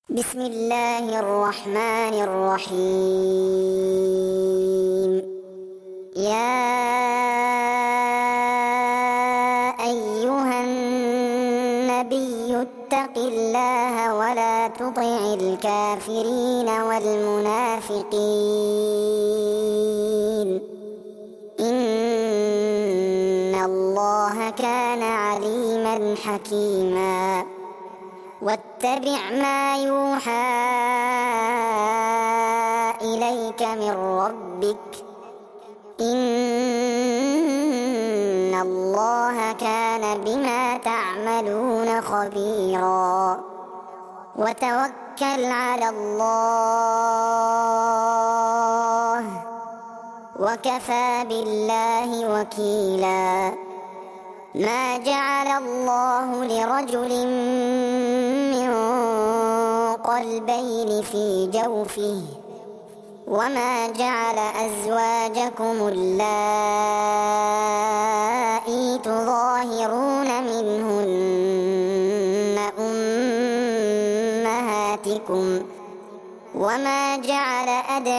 بسم الله الرحمن الرحيم. يا أيها النبي اتق الله ولا تطع الكافرين والمنافقين، إن الله كان عليما حكيما. واتبع ما يوحى إليك من ربك، إن الله كان بما تعملون خبيرا. وتوكل على الله وكفى بالله وكيلا. ما جعل الله لرجل من قلبين في جوفه، وما جعل أزواجكم اللائي تظاهرون منهن أمهاتكم، وما جعل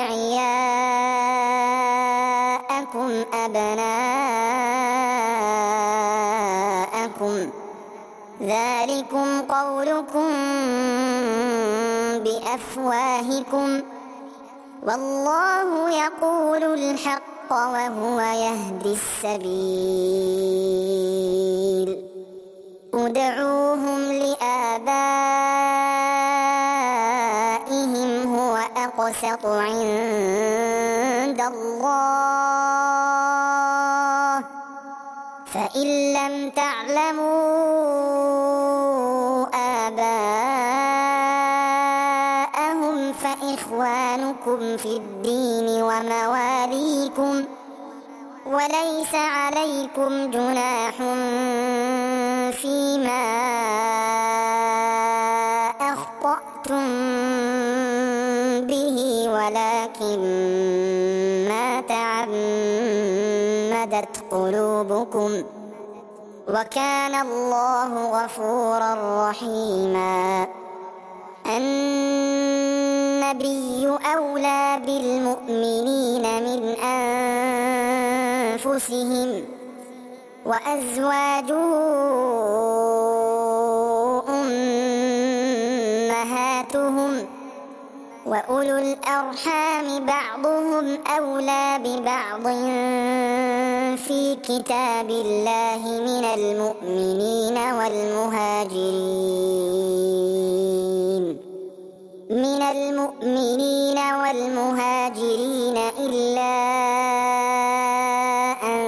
أدعياءكم أبناءكم، ذلكم قولكم بأفواهكم، والله يقول الحق وهو يهدي السبيل. ادعوهم لآبائهم هو أقسط عند الله، فإن لم تعلموا آباءهم فإخوانكم في الدين ومواليكم، وليس عليكم جناح فيما أخطأتم به، ولكن ما تعمدت قلوبكم، وكان الله غفورا رحيما. النبي أولى بالمؤمنين من أنفسهم، وأزواجه أمهاتهم، وأولو الأرحام بعضهم أولى ببعض في كتاب الله من المؤمنين والمهاجرين إلا أن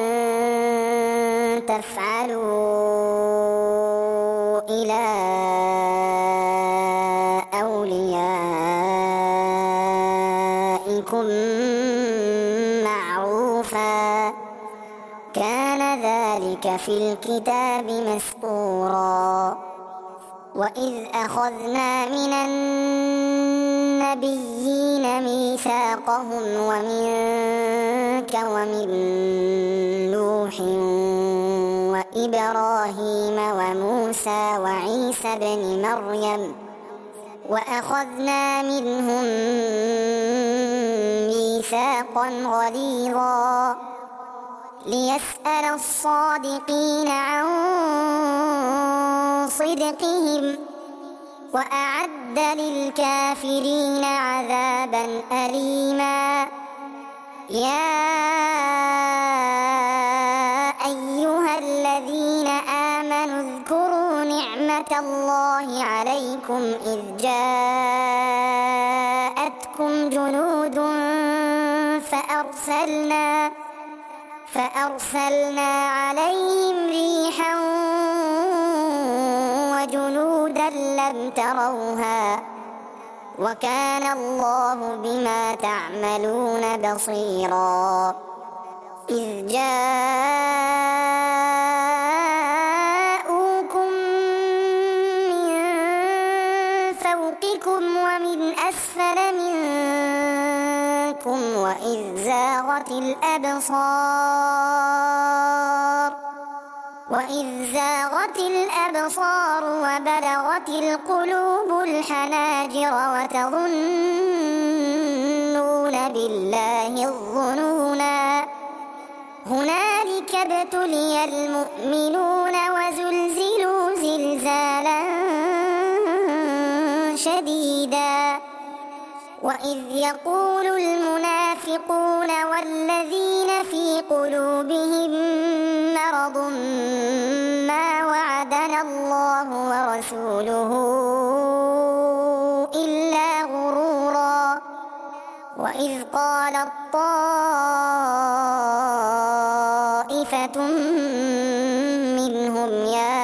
تفعلوا إلى أوليائكم معروفا، كان ذلك في الكتاب مسطورا. وإذ أخذنا من النبيين ميثاقهم ومنك ومن نوح وإبراهيم وموسى وعيسى بن مريم، وأخذنا منهم ميثاقا غليظا، ليسأل الصادقين عن صدقهم، وأعد للكافرين عذابا أليما. يا أيها الذين آمنوا اذكروا نعمة الله عليكم إذ جاءتكم جنود فأرسلنا عليهم ريحا وجنودا لم تروها، وكان الله بما تعملون بصيرا. إذ جاءوكم من فوقكم ومن أسفل منكم وإذ زاغت الأبصار وإذ زاغت الأبصار وبلغت القلوب الحناجر وتظنون بالله الظنونا هنالك ابتلي المؤمنون وزلزلوا زلزالا شديدا وإذ يقول المنافقون والذين في قلوبهم مرض ما وعدنا الله ورسوله إلا غرورا وإذ قالت طائفة منهم يا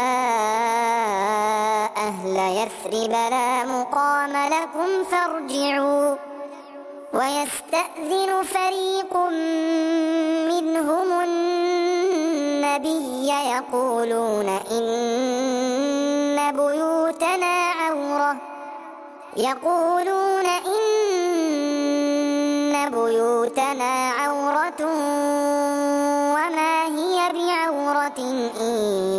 أهل يثرب لا مقام لكم فارجعوا ويستأذن فريق منهم النبي يقولون إن بيوتنا عورة وما هي بعورة إن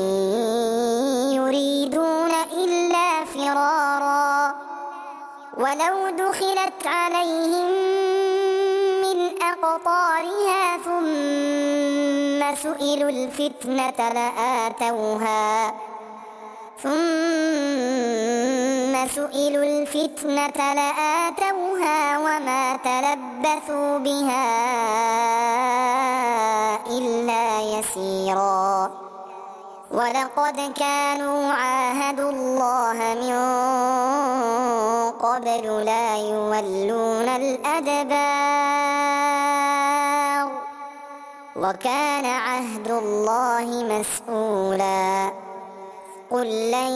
يريدون إلا فرارا ولو دخلت عليهم من أقطارها ثم سئلوا الفتنة لآتوها وما تلبثوا بها إلا يسيرا ولقد كانوا عاهدوا الله من قبل لا يولون الأدبار وكان عهد الله مسؤولا قل لن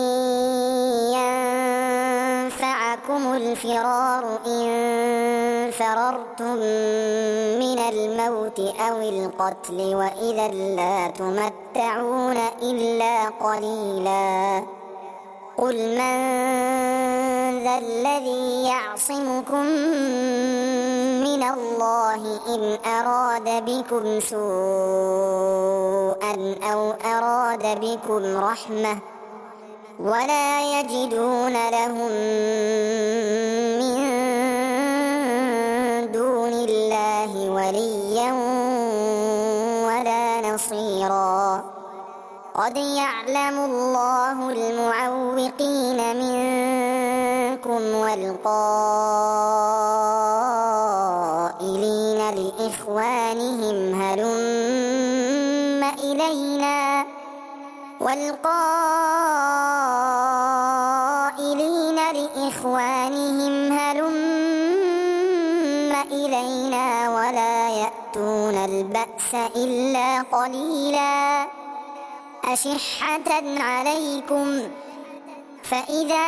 ينفعكم الفرار إن فررتم من الموت أو القتل وإذا لا تمتعون إلا قليلا قل من ذا الذي يعصمكم من الله إن أراد بكم سوءا أو أراد بكم رحمة ولا يجدون لهم من دون الله وليا ولا نصيرا قد يعلم الله المعوقين منكم والقائلين لإخوانهم هلم إلينا ولا يأتون البأس إلا قليلا أشحة عليكم فإذا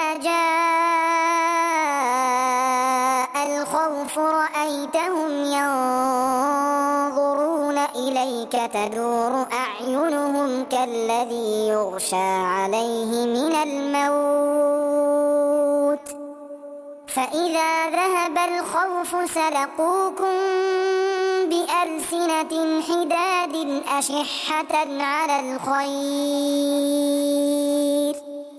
جاء الخوف رأيتهم ينظرون إليك تدور أعينهم كالذي يغشى عليه من الموت فإذا ذهب الخوف سلقوكم بألسنة حداد أشحة على الخير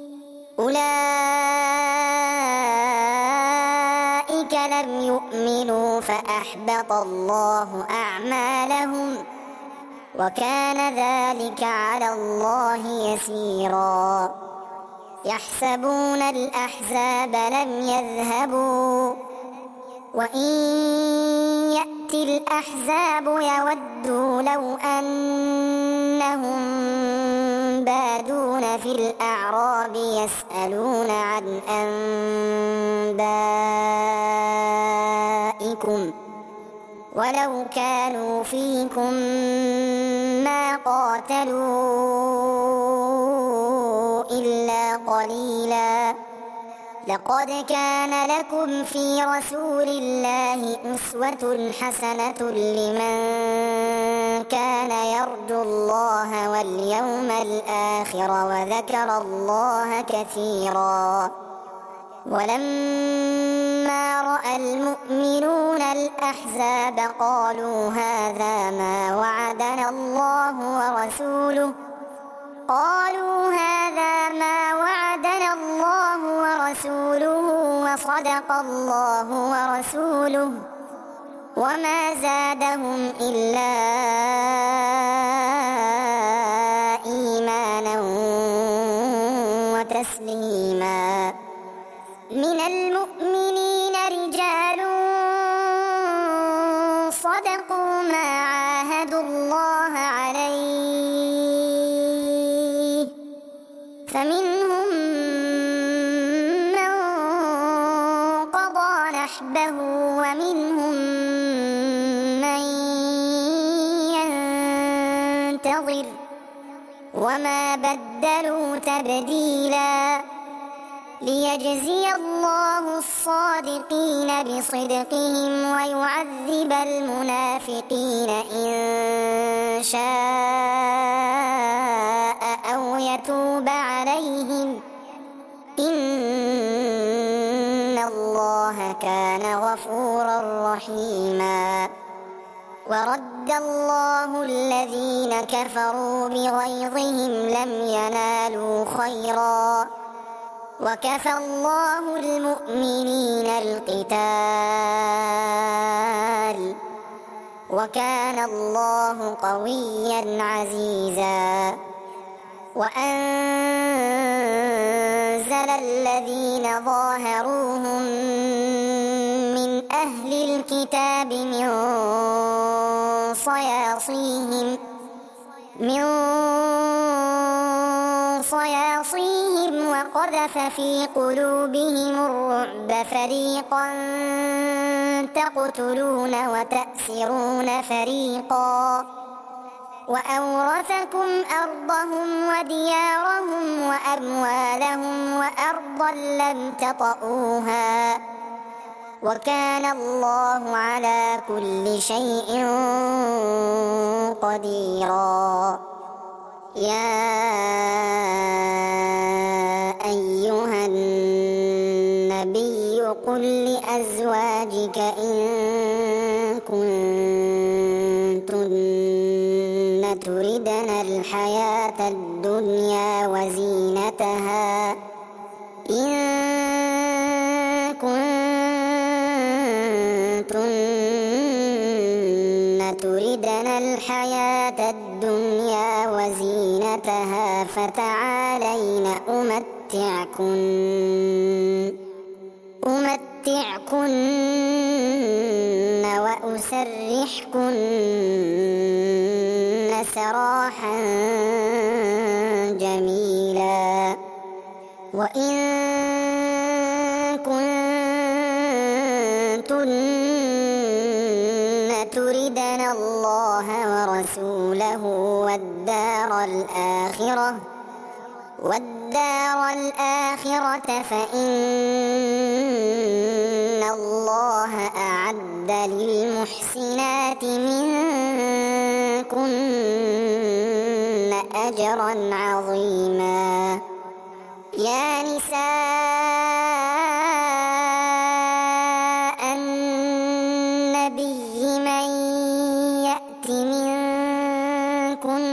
أولئك لم يؤمنوا فأحبط الله أعمالهم وكان ذلك على الله يسيرا يحسبون الأحزاب لم يذهبوا وإن يأتي الأحزاب يودوا لو أنهم بادون في الأعراب يسألون عن أنبائكم ولو كانوا فيكم ما قاتلوا إلا قليلا لقد كان لكم في رسول الله أسوة حسنة لمن كان يرجو الله واليوم الآخر وذكر الله كثيرا ولما رأى المؤمنون الأحزاب قالوا هذا ما وعدنا الله ورسوله قالوا هذا ما وعدنا الله ورسوله وصدق الله ورسوله وما زادهم إلا إيمانا وتسليما. من المؤمنين رجال صدقوا ما عاهدوا الله عليه فمنهم من قضى نحبه ومنهم من ينتظر وما بدلوا تبديلا ليجزي الله الصادقين بصدقهم ويعذب المنافقين إن شاء أو يتوب عليهم إن الله كان غفورا رحيما. ورد الله الذين كفروا بغيظهم لم ينالوا خيرا وكفى الله المؤمنين القتال وكان الله قويا عزيزا. وأنزل الذين ظاهروهم من أهل الكتاب من صياصيهم وقذف في قلوبهم الرعب فريقا تقتلون وتأسرون فريقا وأورثكم أرضهم وديارهم وأموالهم وأرضا لم تطئوها وكان الله على كل شيء قديرا. يا أيها النبي قل لأزواجك إن كنتن تردن الحياة الدنيا وزينتها تردن الحياة الدنيا وزينتها فتعالين أمتعكن وأسرحكن سراحا جميلا. وإن كنتن تردن الله ورسوله والدار الآخرة فإن الله أعد للمحسنات منكن أجرا عظيما. يا نساء النبي من يأت منكن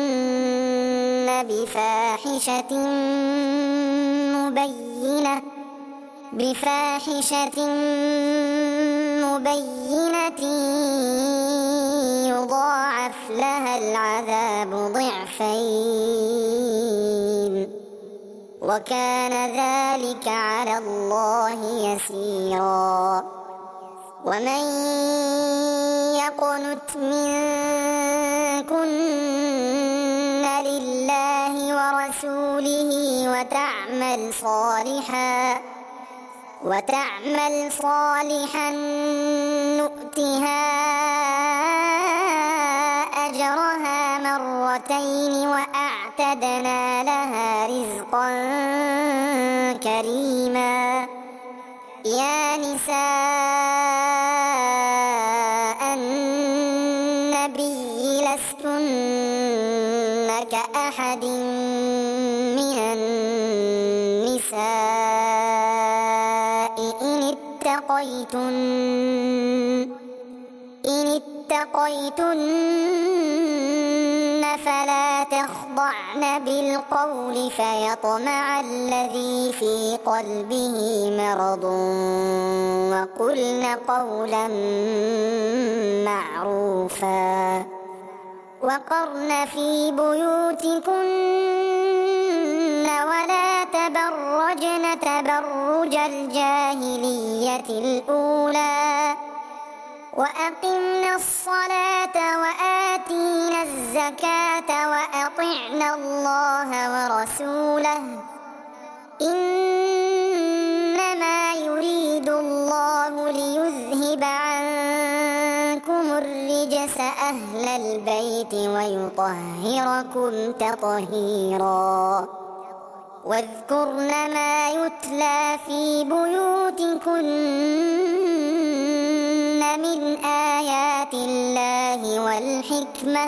بفاحشة مبينة يضاعف لها العذاب ضعفين وكان ذلك على الله يسيرا. ومن يقنت منكن لله ورسوله وتعمل صالحا نؤتها أجرها مرتين وأعتدنا لها رزقا كريما. يا نساء النبي لستن كأحد من النساء إن اتقيتن فلا تخضعن بالقول فيطمع الذي في قلبه مرض وقلن قولا معروفا وقرن في بيوتكن ولا تبرجن تبرج الجاهلية الأولى وأقمنا الصلاة وآتينا الزكاة وأطعنا الله ورسوله إنما يريد الله ليذهب عنكم الرجس أهل البيت ويطهركم تطهيرا واذكرن ما يتلى في بيوتكن من آيات الله والحكمة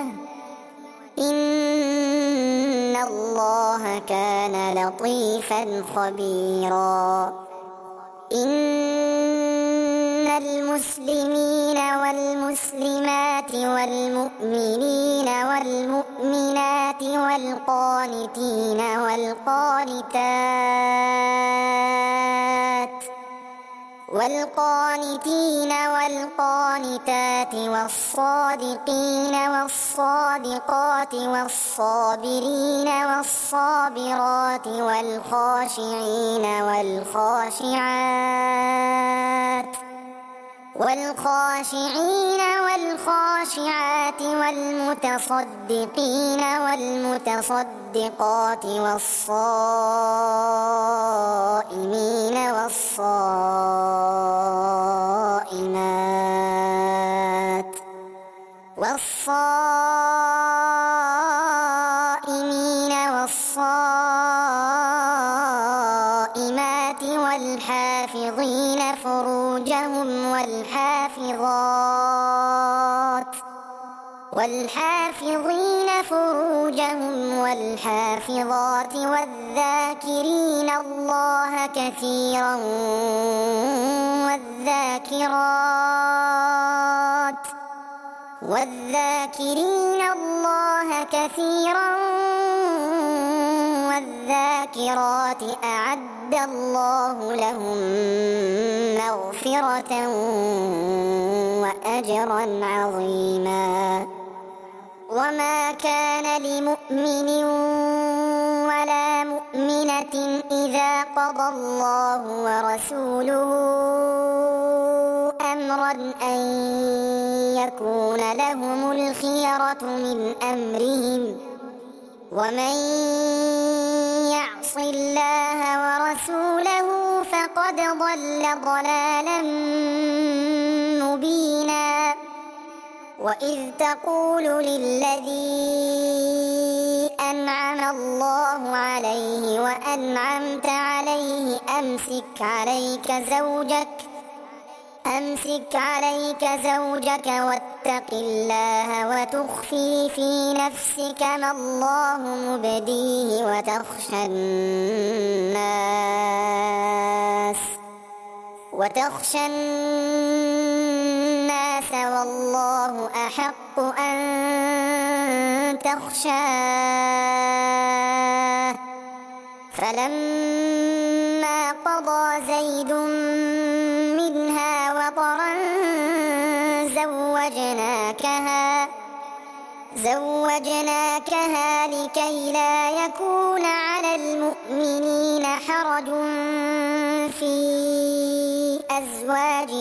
إن الله كان لطيفا خبيرا إن المسلمين والمسلمات والمؤمنين والمؤمنات والقانتين والقانتات والصادقين والصادقات والصابرين والصابرات والخاشعين والخاشعات والمتصدقين والمتصدقات والصائمين والصائمات والحافظين فروجهم والحافظات والذاكرين الله كثيرا والذاكرات أعد الله لهم مغفرة وأجرا عظيما وما كان لمؤمن ولا مؤمنة إذا قضى الله ورسوله أمرا أن يكون لهم الخيرة من أمرهم ومن يعص الله ورسوله فقد ضل ضلالا مبينا وإذ تقول للذي أنعم الله عليه وأنعمت عليه أمسك عليك زوجك واتق الله وتخفي في نفسك ما الله مبديه وتخشى الناس والله أحق أن تخشاه فلما قضى زيد منها وطرا زوجناكها لكي لا يكون على المؤمنين حرج في أزواج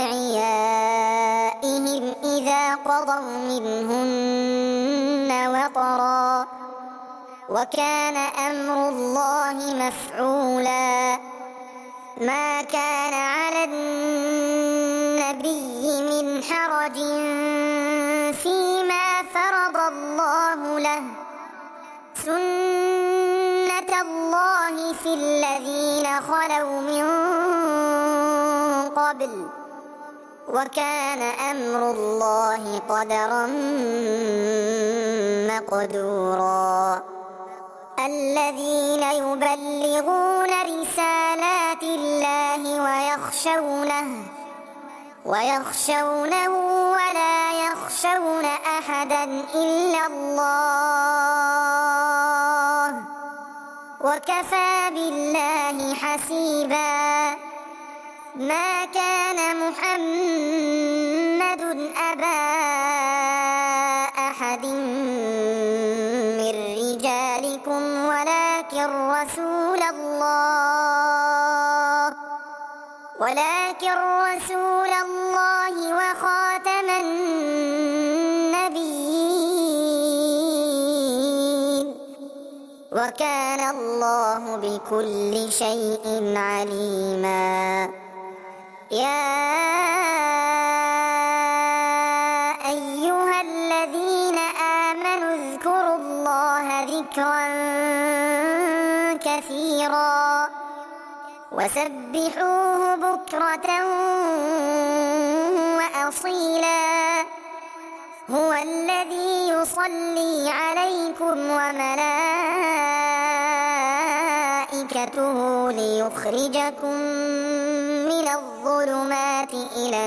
أدعيائهم إذا قضوا منهن وطرا وكان أمر الله مفعولا ما كان على النبي من حرج فيما فرض الله له سنة الله في الذين خلوا من قبل وكان أمر الله قدرا مقدورا الذين يبلغون رسالات الله ويخشونه ولا يخشون أحدا إلا الله وكفى بالله حسيبا. ما كان محمد أبا أحد من رجالكم ولكن رسول الله وخاتم النبيين وكان الله بكل شيء عليما. يا أيها الذين آمنوا اذكروا الله ذكرا كثيرا وسبحوه بكرة وأصيلا. هو الذي يصلي عليكم وملائكته ليخرجكم من الظلمات إلى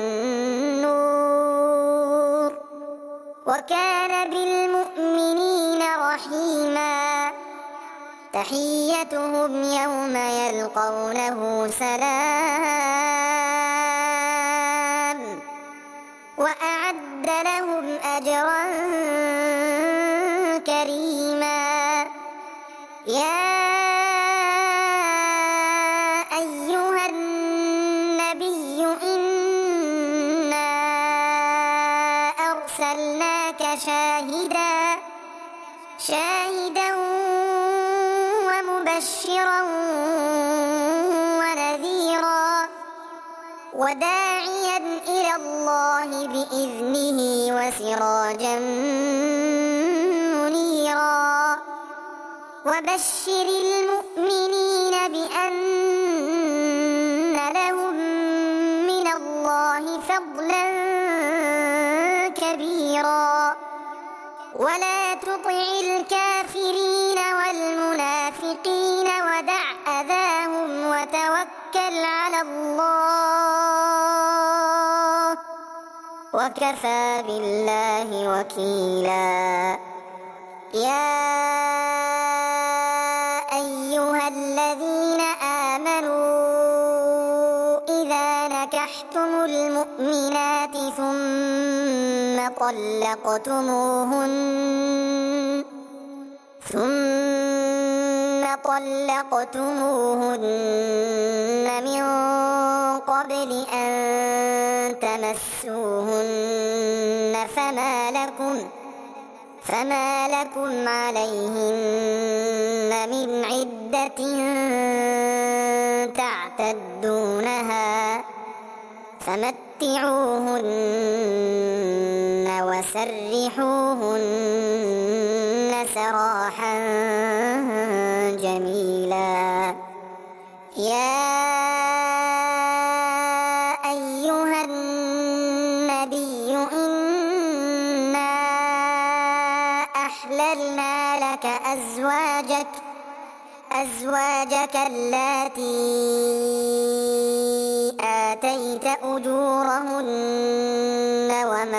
النور وكان بالمؤمنين رحيما. تحيتهم يوم يلقونه سلام وأعد لهم أجرا كريما. يا أيها النبي إنا أرسلناك شاهدا ومبشرا ونذيرا وداعيا إلى الله بإذنه وسراجا منيرا. وبشر المؤمنين بأن لهم من الله فضلا كبيرا. ولا تطع الكافرين والمنافقين ودع أذاهم وتوكل على الله وكفى بالله وكيلا. يا أيها الذين آمنوا إذا نكحتم المؤمنات ثم طلقتموهن من قبل أن تمسوهن فما لكم عليهن من عدة تعتدونها فمتعوهن وسرحوهن سراحا جميلا. يا أيها النبي إنا أحللنا لك أزواجك اللاتي آتيت أجورهن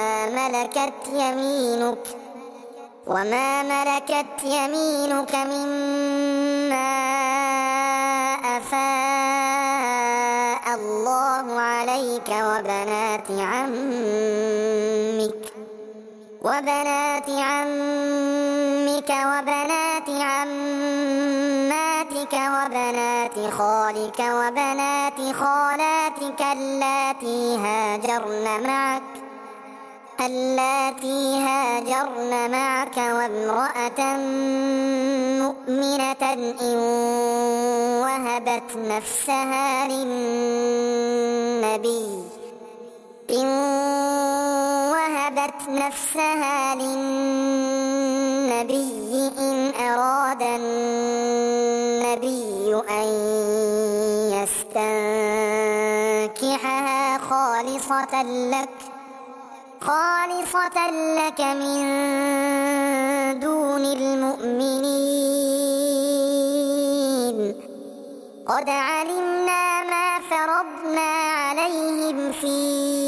وما ملكت يمينك مما أفاء الله عليك وبنات عمك وبنات عماتك وبنات خالك وبنات خالاتك اللاتي هاجرن معك وامرأة مؤمنة إن وهبت نفسها للنبي إن أراد النبي أن يستنكحها خالصة لك من دون المؤمنين. قد علمنا ما فرضنا عليهم في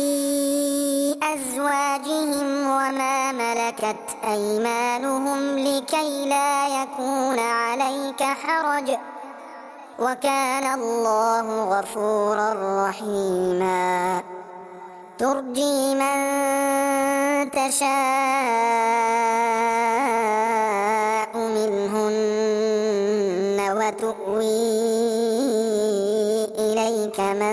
أزواجهم وما ملكت أيمانهم لكي لا يكون عليك حرج، وكان الله غفورا رحيما. ترجي من تشاء منهن وتؤوي إليك من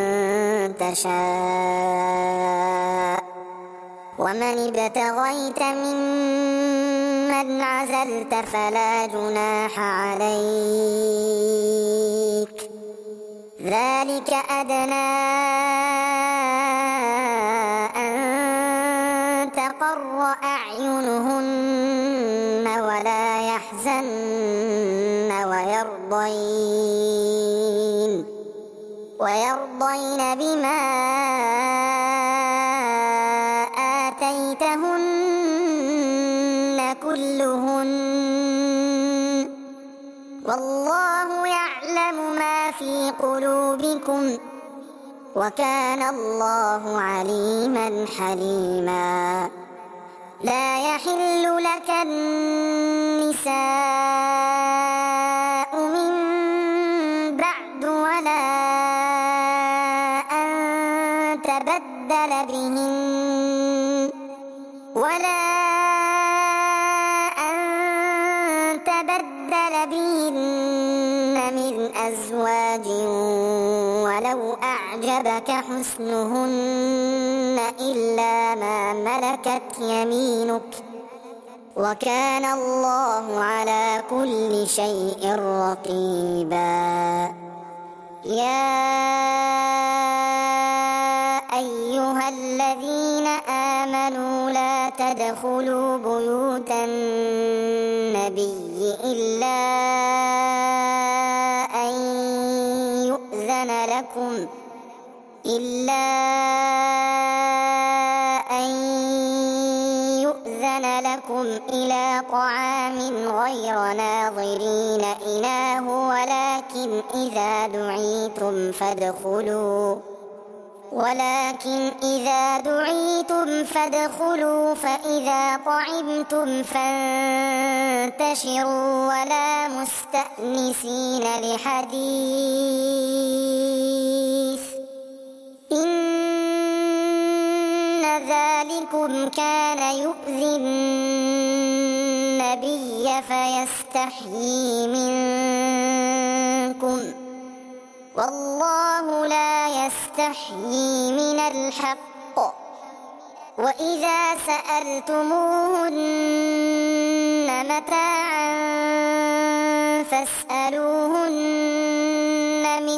تشاء، ومن ابتغيت ممن عزلت فلا جناح عليك، ذلك أدنى أن تقر أعينهن ولا يحزن ويرضين بما آتيتهن كلهن، والله يعلم ما في قلوبكم، وكان الله عليما حليما. لا يحل لك النساء من بعد ولا أن تبدل بهن من أزواج ولو أعجبك حسنهن إلا ما ملكت يمينك، وكان الله على كل شيء رقيبا. يا أيها الذين آمنوا لا تدخلوا بيوت النبي إلا أن يؤذن لكم إلى طعام غير ناظرين إناه، ولكن إذا دعيتم فادخلوا فإذا طعمتم فانتشروا ولا مستأنسين لحديث، إن ذلكم كان يؤذي النبي فيستحيي منكم، والله لا يستحيي من الحق. وإذا سألتموهن متاعا فاسألوهن من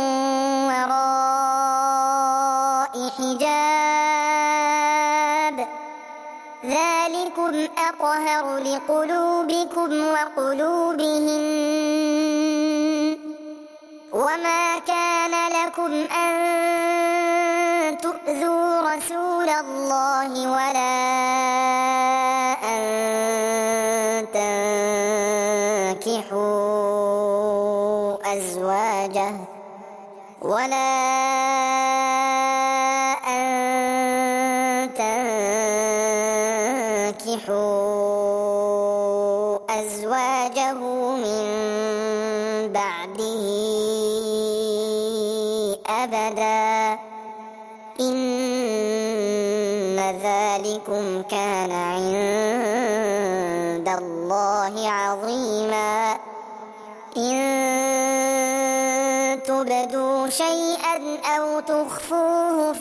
وراء حجاب، ذلكم أطهر لقلوبكم وقلوبهن. وما كان لكم أن تؤذوا رسول الله ولا أن تنكحوا أزواجه من بعده أبدا، إن ذلكم كان عند الله عظيما. إن تبدوا شيئا أو تخفوه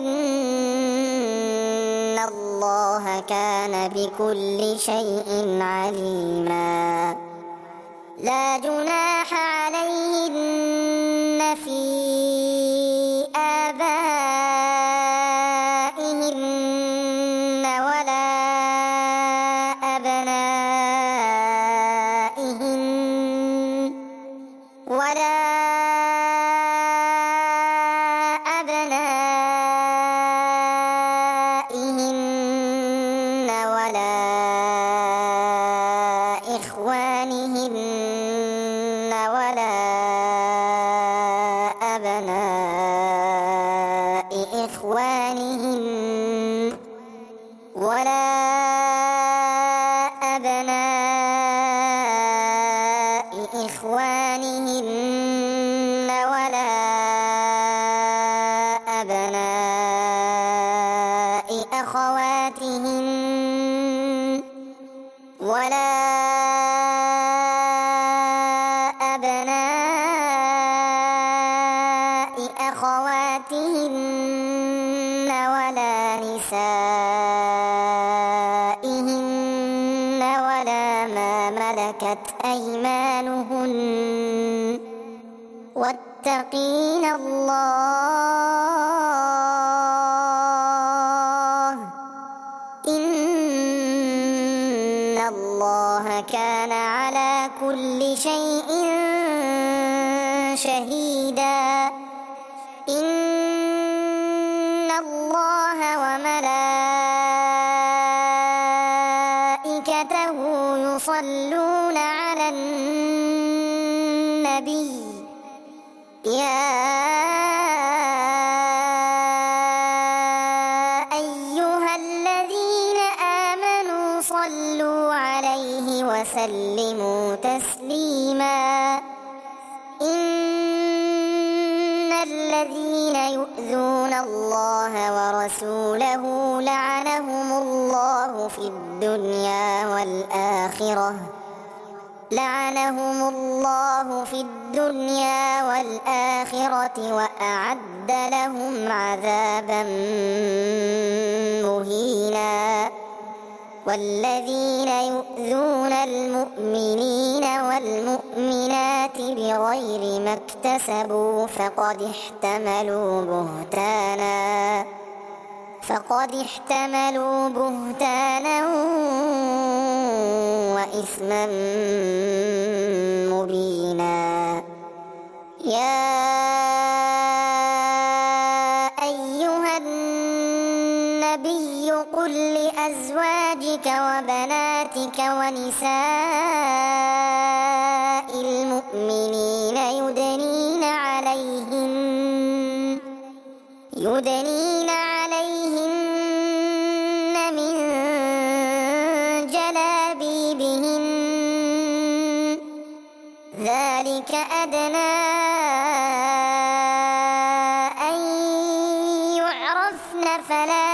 فإن الله كان بكل شيء عليما. لا جناح عليهن في آبائهن ولا أبنائهن ولا إخوانهن ولا أبناء أمهاتهن ولا أبناء أخواتهن ولا نسائهن ولا ما ملكت أيمانهن واتقين الله إن الله كان على كل شيء شهيدا إن الله وملائكته يصلون على النبي يا أيها الذين آمنوا صلوا عليه وسلموا تسليما إن الذين يؤذون الله ورسوله لعنهم الله في الدنيا والآخرة وأعد لهم عذابا مهينا والذين يؤذون المؤمنين والمؤمنات بغير ما اكتسبوا فقد احتملوا بهتانا وإثما مبينا يا أيها النبي قل لأزواجك وبناتك ونساء المؤمنين يدنين عليهن من جلابيبهن ذلك أدنى أن يعرفن فلا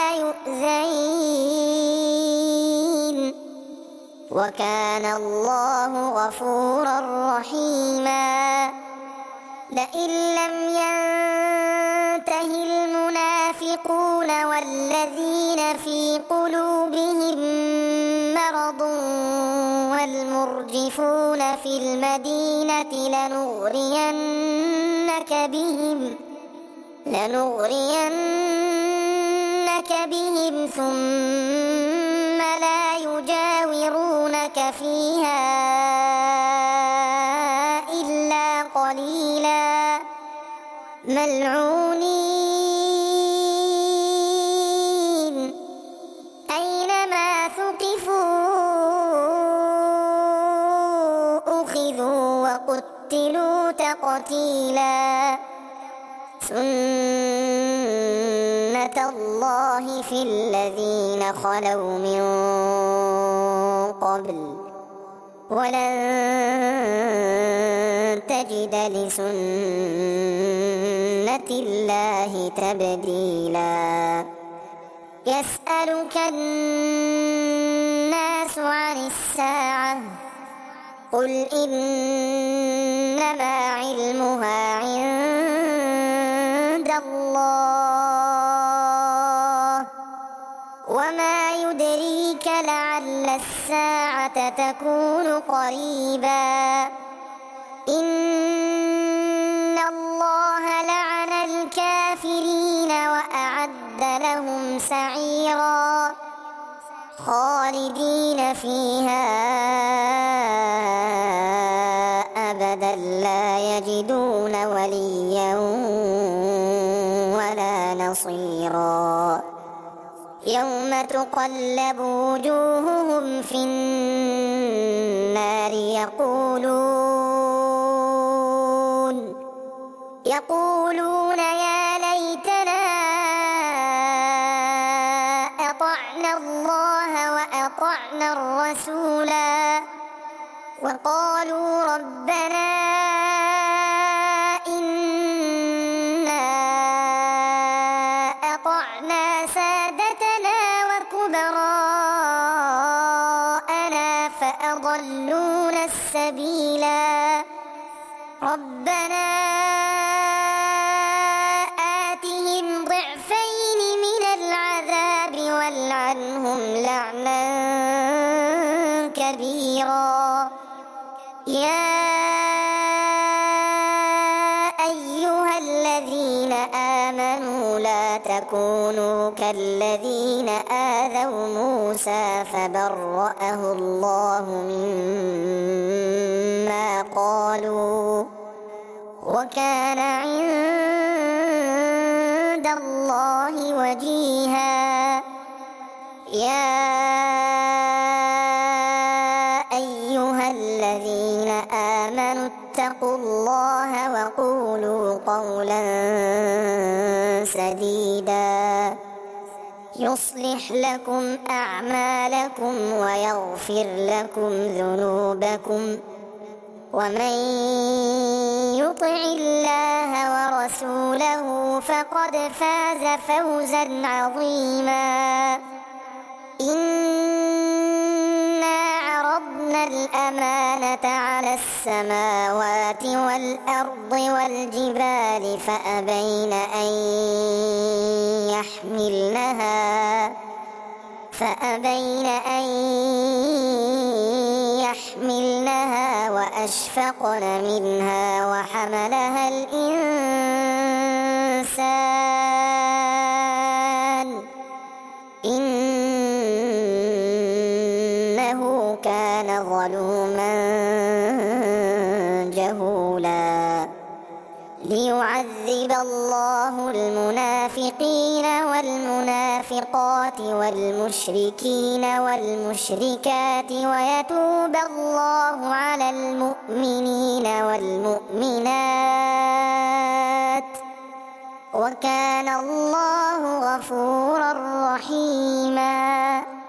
يؤذين وكان الله غفورا رحيما لئن لم ينته المنافقون والذين في قلوبهم مرض والمرجفون في المدينة لنغرينك بهم ثم لا يجاورونك فيها إلا قليلا ملعونين أينما ثقفوا أخذوا وقتلوا تقتيلا سنة الله في الذين خلوا من قبل ولن تجد لسنة الله تبديلا يسألك الناس عن الساعة قل إنما علمها عند الله وما يدريك لعل الساعة تكون قريبا إن الله لعن الكافرين وأعد لهم سعيرا خالدين فيها أبدا لا يجدون وليا ولا نصيرا يوم تقلب وجوههم في النار يقولون يا ليتنا أطعنا الله وأطعنا الرسولا وقالوا ربنا إنا أطعنا سادتنا سبيلا ربنا آتهم ضعفين من العذاب والعنهم لعنا كبيرا يا أيها الذين آمنوا لا تكونوا كالذين آذوا موسى فبرأه الله مما قالوا وكان عند الله وجيها يا أيها الذين آمنوا اتقوا الله وقولوا قولا سديدا يصلح لكم أعمالكم ويغفر لكم ذنوبكم ومن يطع الله ورسوله فقد فاز فوزا عظيما إنا عرضنا الأمانة على السماوات والأرض والجبال فأبين أن يحملنها وأشفقن منها وحملها الإنسان إنه كان ظلوما جهولا ليعذب الله المنافقين والمنافقات والمشركين والمشركات ويتوب الله على المؤمنين والمؤمنات وكان الله غفورا رحيما